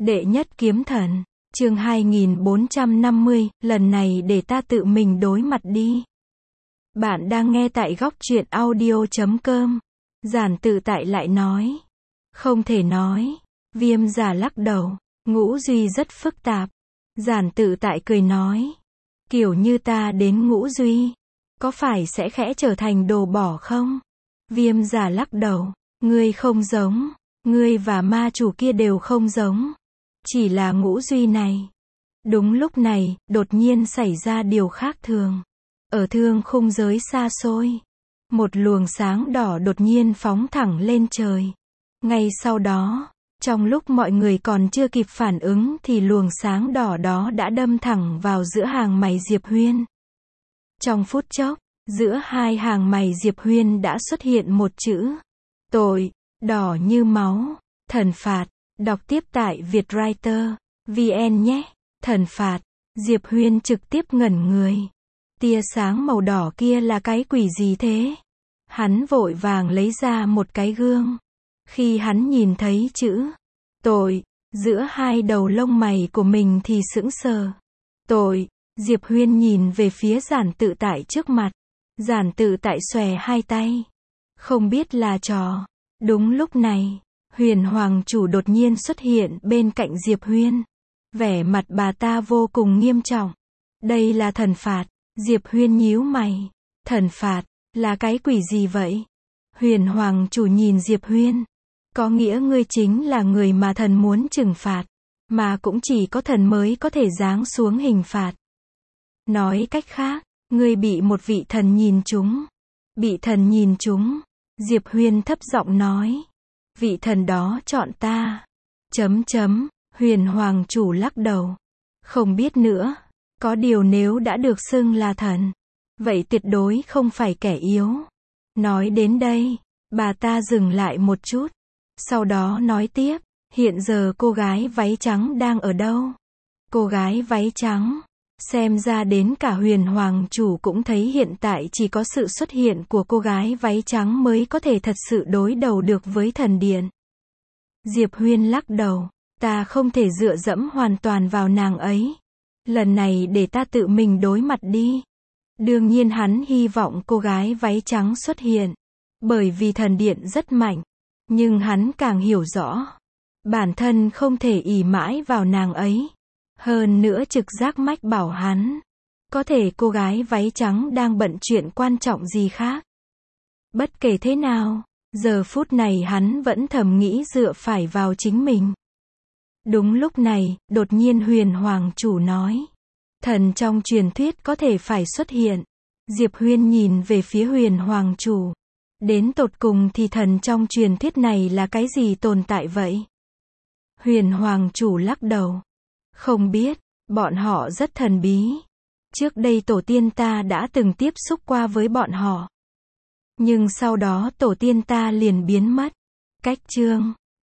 Đệ nhất kiếm thần, chương 2450, lần này để ta tự mình đối mặt đi. Bạn đang nghe tại góc truyện audio.com. Giản Tự Tại lại nói. Không thể nói. Viêm Giả lắc đầu. Ngũ Duy rất phức tạp. Giản Tự Tại cười nói. Kiểu như ta đến Ngũ Duy, có phải sẽ khẽ trở thành đồ bỏ không? Viêm Giả lắc đầu. Ngươi không giống. Ngươi và ma chủ kia đều không giống. Chỉ là Ngũ Duy này. Đúng lúc này, đột nhiên xảy ra điều khác thường. Ở thương khung giới xa xôi, một luồng sáng đỏ đột nhiên phóng thẳng lên trời. Ngay sau đó, trong lúc mọi người còn chưa kịp phản ứng thì luồng sáng đỏ đó đã đâm thẳng vào giữa hàng mày Diệp Huyên. Trong phút chốc, giữa hai hàng mày Diệp Huyên đã xuất hiện một chữ. Tội, đỏ như máu, thần phạt. Đọc tiếp tại Vietwriter VN nhé. Thần phạt. Diệp Huyên trực tiếp ngẩn người. Tia sáng màu đỏ kia là cái quỷ gì thế? Hắn vội vàng lấy ra một cái gương. Khi hắn nhìn thấy chữ tội giữa hai đầu lông mày của mình thì sững sờ. Tội. Diệp Huyên nhìn về phía Giản Tự Tại trước mặt. Giản Tự Tại xòe hai tay. Không biết là trò. Đúng lúc này, Huyền Hoàng chủ đột nhiên xuất hiện bên cạnh Diệp Huyên. Vẻ mặt bà ta vô cùng nghiêm trọng. Đây là thần phạt. Diệp Huyên nhíu mày. Thần phạt, là cái quỷ gì vậy? Huyền Hoàng chủ nhìn Diệp Huyên. Có nghĩa ngươi chính là người mà thần muốn trừng phạt. Mà cũng chỉ có thần mới có thể giáng xuống hình phạt. Nói cách khác, ngươi bị một vị thần nhìn trúng. Bị thần nhìn trúng. Diệp Huyên thấp giọng nói. Vị thần đó chọn ta. Huyền Hoàng chủ lắc đầu. Không biết nữa. Có điều nếu đã được xưng là thần, vậy tuyệt đối không phải kẻ yếu. Nói đến đây, bà ta dừng lại một chút. Sau đó nói tiếp, hiện giờ cô gái váy trắng đang ở đâu? Cô gái váy trắng. Xem ra đến cả Huyền Hoàng chủ cũng thấy hiện tại chỉ có sự xuất hiện của cô gái váy trắng mới có thể thật sự đối đầu được với thần điện. Diệp Huyên lắc đầu. Ta không thể dựa dẫm hoàn toàn vào nàng ấy. Lần này để ta tự mình đối mặt đi. Đương nhiên hắn hy vọng cô gái váy trắng xuất hiện. Bởi vì thần điện rất mạnh. Nhưng hắn càng hiểu rõ. Bản thân không thể ỷ mãi vào nàng ấy. Hơn nữa trực giác mách bảo hắn. Có thể cô gái váy trắng đang bận chuyện quan trọng gì khác. Bất kể thế nào, giờ phút này hắn vẫn thầm nghĩ dựa phải vào chính mình. Đúng lúc này, đột nhiên Huyền Hoàng chủ nói. Thần trong truyền thuyết có thể phải xuất hiện. Diệp Huyên nhìn về phía Huyền Hoàng chủ. Đến tột cùng thì thần trong truyền thuyết này là cái gì tồn tại vậy? Huyền Hoàng chủ lắc đầu. Không biết, bọn họ rất thần bí. Trước đây tổ tiên ta đã từng tiếp xúc qua với bọn họ. Nhưng sau đó tổ tiên ta liền biến mất. Cách chương